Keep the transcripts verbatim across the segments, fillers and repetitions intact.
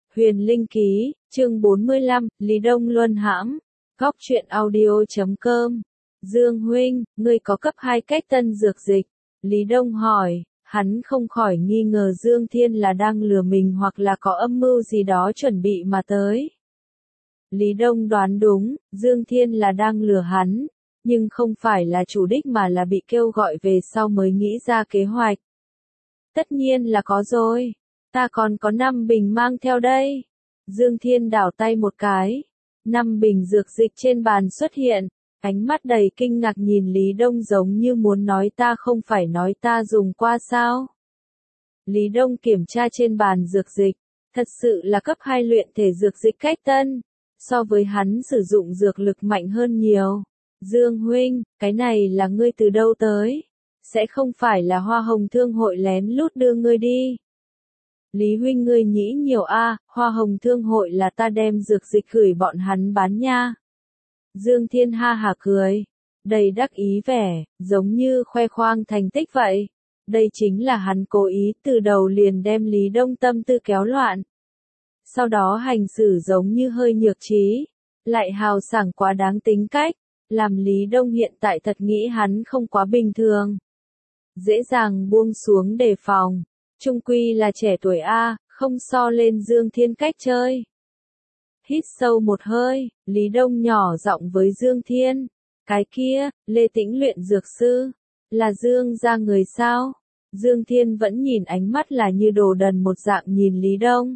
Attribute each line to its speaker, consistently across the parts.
Speaker 1: Huyền Linh Ký, chương bốn mươi lăm, Lý Đông Luân hãm. Góc truyện audio chấm com. Dương huynh, ngươi có cấp hai cách tân dược dịch? Lý Đông hỏi, hắn không khỏi nghi ngờ Dương Thiên là đang lừa mình hoặc là có âm mưu gì đó chuẩn bị mà tới. Lý Đông đoán đúng, Dương Thiên là đang lừa hắn, nhưng không phải là chủ đích mà là bị kêu gọi về sau mới nghĩ ra kế hoạch. Tất nhiên là có rồi. Ta còn có năm bình mang theo đây. Dương Thiên đảo tay một cái. Năm bình dược dịch trên bàn xuất hiện. Ánh mắt đầy kinh ngạc nhìn Lý Đông giống như muốn nói ta không phải nói ta dùng qua sao. Lý Đông kiểm tra trên bàn dược dịch. Thật sự là cấp hai luyện thể dược dịch cách tân. So với hắn sử dụng dược lực mạnh hơn nhiều. Dương huynh, cái này là ngươi từ đâu tới? Sẽ không phải là Hoa Hồng Thương hội lén lút đưa ngươi đi. Lý huynh ngươi nghĩ nhiều a, à, Hoa Hồng Thương hội là ta đem dược dịch gửi bọn hắn bán nha. Dương Thiên ha hả cười, đầy đắc ý vẻ, giống như khoe khoang thành tích vậy. Đây chính là hắn cố ý từ đầu liền đem Lý Đông tâm tư kéo loạn. Sau đó hành xử giống như hơi nhược trí, lại hào sảng quá đáng tính cách, làm Lý Đông hiện tại thật nghĩ hắn không quá bình thường. Dễ dàng buông xuống đề phòng. Trung quy là trẻ tuổi A, không so lên Dương Thiên cách chơi. Hít sâu một hơi, Lý Đông nhỏ giọng với Dương Thiên. Cái kia, Lê Tĩnh luyện dược sư, là Dương gia người sao? Dương Thiên vẫn nhìn ánh mắt là như đồ đần một dạng nhìn Lý Đông.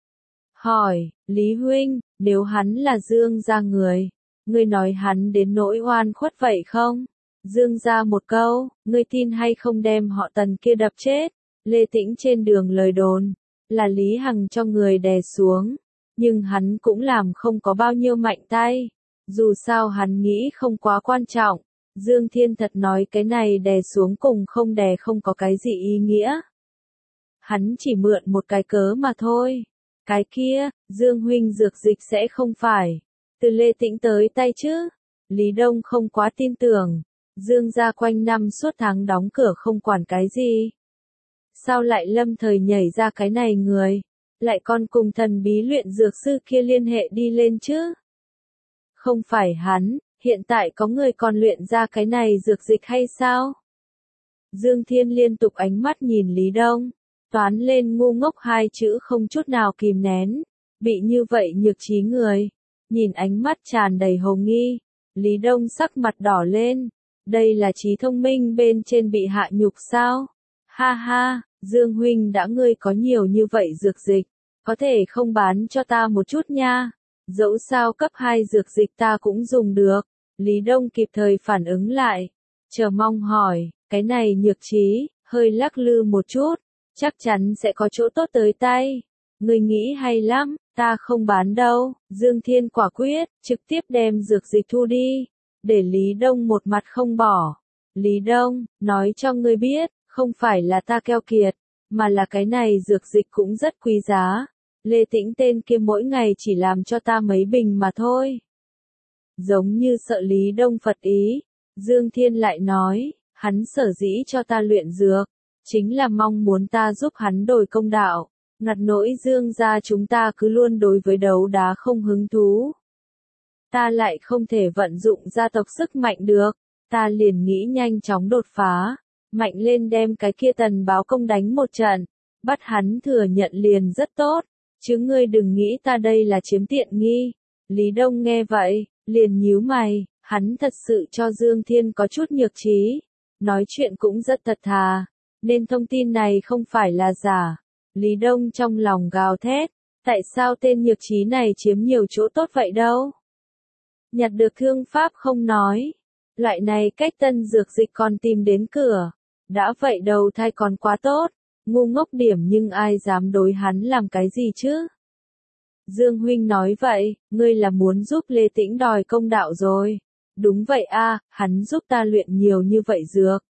Speaker 1: Hỏi, Lý huynh, nếu hắn là Dương gia người, ngươi nói hắn đến nỗi oan khuất vậy không? Dương gia một câu, ngươi tin hay không đem họ Tần kia đập chết? Lê Tĩnh trên đường lời đồn, là Lý Hằng cho người đè xuống, nhưng hắn cũng làm không có bao nhiêu mạnh tay, dù sao hắn nghĩ không quá quan trọng, Dương Thiên thật nói cái này đè xuống cùng không đè không có cái gì ý nghĩa. Hắn chỉ mượn một cái cớ mà thôi, cái kia, Dương huynh dược dịch sẽ không phải, từ Lê Tĩnh tới tay chứ, Lý Đông không quá tin tưởng, Dương gia quanh năm suốt tháng đóng cửa không quản cái gì. Sao lại lâm thời nhảy ra cái này người, lại còn cùng thần bí luyện dược sư kia liên hệ đi lên chứ? Không phải hắn, hiện tại có người còn luyện ra cái này dược dịch hay sao? Dương Thiên liên tục ánh mắt nhìn Lý Đông, toán lên ngu ngốc hai chữ không chút nào kìm nén, bị như vậy nhược trí người, nhìn ánh mắt tràn đầy hồ nghi, Lý Đông sắc mặt đỏ lên, đây là trí thông minh bên trên bị hạ nhục sao? Ha ha, Dương huynh đã ngươi có nhiều như vậy dược dịch, có thể không bán cho ta một chút nha, dẫu sao cấp hai dược dịch ta cũng dùng được, Lý Đông kịp thời phản ứng lại, chờ mong hỏi, cái này nhược trí, hơi lắc lư một chút, chắc chắn sẽ có chỗ tốt tới tay, ngươi nghĩ hay lắm, ta không bán đâu, Dương Thiên quả quyết, trực tiếp đem dược dịch thu đi, để Lý Đông một mặt không bỏ, Lý Đông, nói cho ngươi biết, không phải là ta keo kiệt, mà là cái này dược dịch cũng rất quý giá. Lê Tĩnh tên kia mỗi ngày chỉ làm cho ta mấy bình mà thôi. Giống như sợ Lý Đông phật ý, Dương Thiên lại nói, hắn sở dĩ cho ta luyện dược, chính là mong muốn ta giúp hắn đổi công đạo, ngặt nỗi Dương gia chúng ta cứ luôn đối với đấu đá không hứng thú. Ta lại không thể vận dụng gia tộc sức mạnh được, ta liền nghĩ nhanh chóng đột phá. Mạnh lên đem cái kia Tần Báo Công đánh một trận, bắt hắn thừa nhận liền rất tốt, chứ ngươi đừng nghĩ ta đây là chiếm tiện nghi. Lý Đông nghe vậy, liền nhíu mày, hắn thật sự cho Dương Thiên có chút nhược trí, nói chuyện cũng rất thật thà, nên thông tin này không phải là giả. Lý Đông trong lòng gào thét, tại sao tên nhược trí này chiếm nhiều chỗ tốt vậy đâu? Nhặt được thương pháp không nói, loại này cách tân dược dịch còn tìm đến cửa. Đã vậy đầu thai còn quá tốt, ngu ngốc điểm nhưng ai dám đối hắn làm cái gì chứ? Dương huynh nói vậy, ngươi là muốn giúp Lê Tĩnh đòi công đạo rồi. Đúng vậy a, hắn giúp ta luyện nhiều như vậy dược.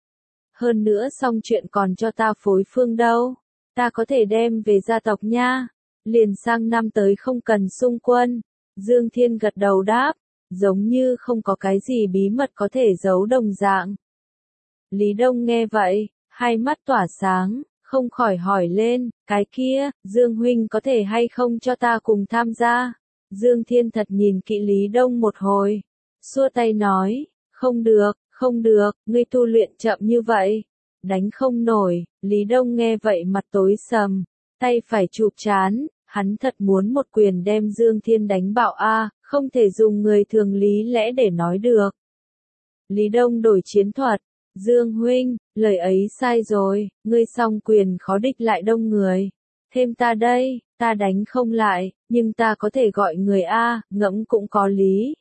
Speaker 1: Hơn nữa xong chuyện còn cho ta phối phương đâu, ta có thể đem về gia tộc nha. Liền sang năm tới không cần xung quân. Dương Thiên gật đầu đáp, giống như không có cái gì bí mật có thể giấu đồng dạng. Lý Đông nghe vậy, hai mắt tỏa sáng, không khỏi hỏi lên, cái kia, Dương huynh có thể hay không cho ta cùng tham gia? Dương Thiên thật nhìn kỹ Lý Đông một hồi, xua tay nói, không được, không được, ngươi tu luyện chậm như vậy, đánh không nổi. Lý Đông nghe vậy mặt tối sầm, tay phải chụp trán, hắn thật muốn một quyền đem Dương Thiên đánh bạo a, không thể dùng người thường lý lẽ để nói được. Lý Đông đổi chiến thuật, Dương huynh, lời ấy sai rồi, ngươi song quyền khó địch lại đông người. Thêm ta đây, ta đánh không lại, nhưng ta có thể gọi người a, ngẫm cũng có lý.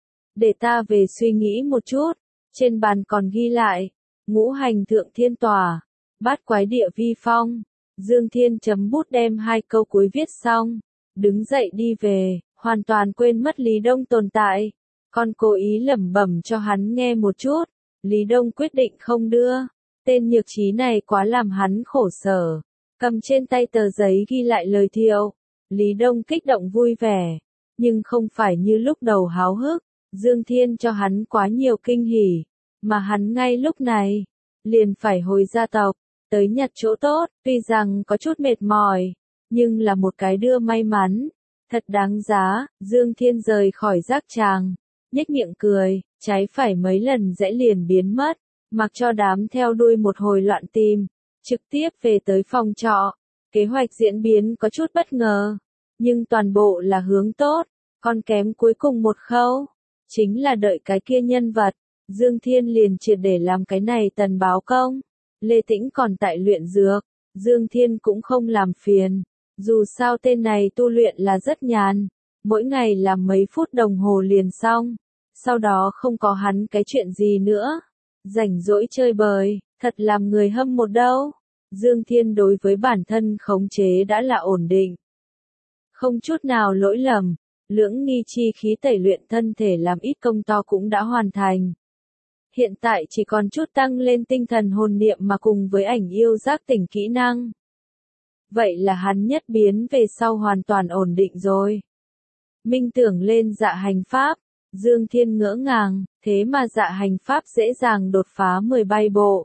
Speaker 1: Để ta về suy nghĩ một chút, trên bàn còn ghi lại, ngũ hành thượng thiên tòa, bát quái địa vi phong. Dương Thiên chấm bút đem hai câu cuối viết xong, đứng dậy đi về, hoàn toàn quên mất Lý Đông tồn tại. Còn cố ý lẩm bẩm cho hắn nghe một chút, Lý Đông quyết định không đưa. Tên nhược trí này quá làm hắn khổ sở. Cầm trên tay tờ giấy ghi lại lời thiệu, Lý Đông kích động vui vẻ, nhưng không phải như lúc đầu háo hức. Dương Thiên cho hắn quá nhiều kinh hỉ, mà hắn ngay lúc này liền phải hồi gia tộc, tới nhặt chỗ tốt, tuy rằng có chút mệt mỏi, nhưng là một cái đưa may mắn, thật đáng giá. Dương Thiên rời khỏi giác tràng, nhếch miệng cười, trái phải mấy lần rẽ liền biến mất, mặc cho đám theo đuôi một hồi loạn tìm, trực tiếp về tới phòng trọ. Kế hoạch diễn biến có chút bất ngờ, nhưng toàn bộ là hướng tốt, còn kém cuối cùng một khâu, chính là đợi cái kia nhân vật. Dương Thiên liền triệt để làm cái này tần báo công. Lê Tĩnh còn tại luyện dược, Dương Thiên cũng không làm phiền, dù sao tên này tu luyện là rất nhàn, mỗi ngày làm mấy phút đồng hồ liền xong, sau đó không có hắn cái chuyện gì nữa, rảnh rỗi chơi bời, thật làm người hâm mộ đâu. Dương Thiên đối với bản thân khống chế đã là ổn định, không chút nào lỗi lầm, lưỡng nghi chi khí tẩy luyện thân thể làm ít công to cũng đã hoàn thành. Hiện tại chỉ còn chút tăng lên tinh thần hồn niệm mà cùng với ảnh yêu giác tỉnh kỹ năng. Vậy là hắn nhất biến về sau hoàn toàn ổn định rồi. Minh tưởng lên dạ hành pháp, Dương Thiên ngỡ ngàng, thế mà dạ hành pháp dễ dàng đột phá mười bay bộ.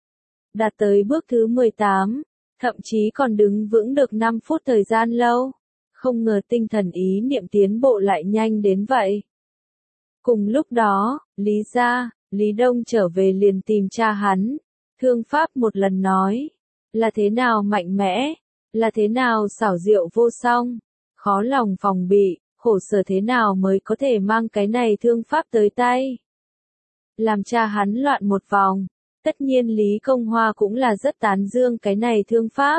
Speaker 1: Đạt tới bước thứ mười tám, thậm chí còn đứng vững được năm phút thời gian lâu. Không ngờ tinh thần ý niệm tiến bộ lại nhanh đến vậy. Cùng lúc đó, Lý gia, Lý Đông trở về liền tìm cha hắn. Thương pháp một lần nói, là thế nào mạnh mẽ, là thế nào xảo diệu vô song, khó lòng phòng bị, khổ sở thế nào mới có thể mang cái này thương pháp tới tay. Làm cha hắn loạn một vòng, tất nhiên Lý Công Hoa cũng là rất tán dương cái này thương pháp.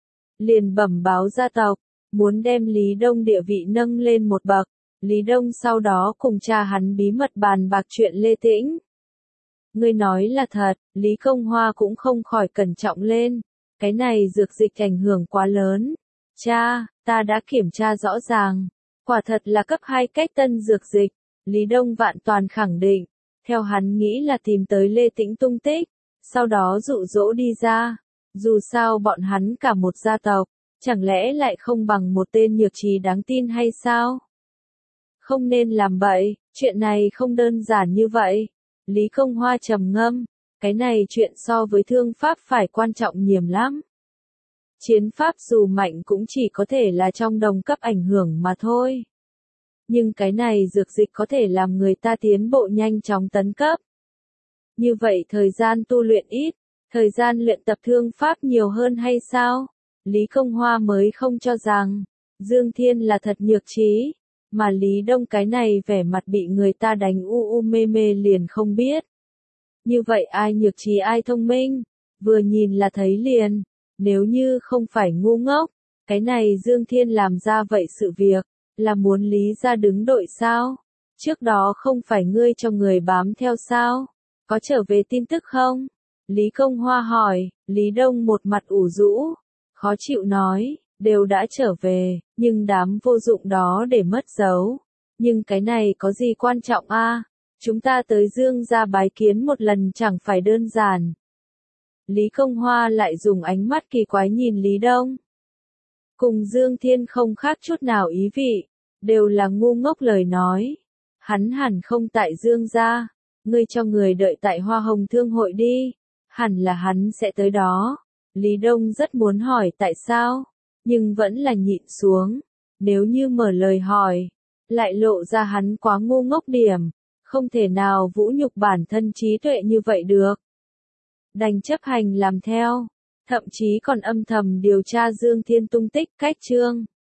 Speaker 1: Liền bẩm báo gia tộc, muốn đem Lý Đông địa vị nâng lên một bậc. Lý Đông sau đó cùng cha hắn bí mật bàn bạc chuyện Lê Tĩnh. Ngươi nói là thật, Lý Công Hoa cũng không khỏi cẩn trọng lên. Cái này dược dịch ảnh hưởng quá lớn. Cha, ta đã kiểm tra rõ ràng. Quả thật là cấp hai cách tân dược dịch. Lý Đông vạn toàn khẳng định. Theo hắn nghĩ là tìm tới Lê Tĩnh tung tích. Sau đó dụ dỗ đi ra. Dù sao bọn hắn cả một gia tộc. Chẳng lẽ lại không bằng một tên nhược trí đáng tin hay sao? Không nên làm bậy, chuyện này không đơn giản như vậy. Lý Công Hoa trầm ngâm, cái này chuyện so với thương pháp phải quan trọng nhiều lắm. Chiến pháp dù mạnh cũng chỉ có thể là trong đồng cấp ảnh hưởng mà thôi. Nhưng cái này dược dịch có thể làm người ta tiến bộ nhanh chóng tấn cấp. Như vậy thời gian tu luyện ít, thời gian luyện tập thương pháp nhiều hơn hay sao? Lý Công Hoa mới không cho rằng, Dương Thiên là thật nhược trí, mà Lý Đông cái này vẻ mặt bị người ta đánh u u mê mê liền không biết. Như vậy ai nhược trí ai thông minh, vừa nhìn là thấy liền, nếu như không phải ngu ngốc, cái này Dương Thiên làm ra vậy sự việc, là muốn Lý ra đứng đội sao? Trước đó không phải ngươi cho người bám theo sao? Có trở về tin tức không? Lý Công Hoa hỏi, Lý Đông một mặt ủ rũ, khó chịu nói, đều đã trở về, nhưng đám vô dụng đó để mất dấu. Nhưng cái này có gì quan trọng a? À? Chúng ta tới Dương gia bái kiến một lần chẳng phải đơn giản. Lý Công Hoa lại dùng ánh mắt kỳ quái nhìn Lý Đông. Cùng Dương Thiên không khác chút nào ý vị, đều là ngu ngốc lời nói. Hắn hẳn không tại Dương gia, ngươi cho người đợi tại Hoa Hồng Thương hội đi, hẳn là hắn sẽ tới đó. Lý Đông rất muốn hỏi tại sao, nhưng vẫn là nhịn xuống. Nếu như mở lời hỏi, lại lộ ra hắn quá ngu ngốc điểm, không thể nào vũ nhục bản thân trí tuệ như vậy được. Đành chấp hành làm theo, thậm chí còn âm thầm điều tra Dương Thiên tung tích. Cách chương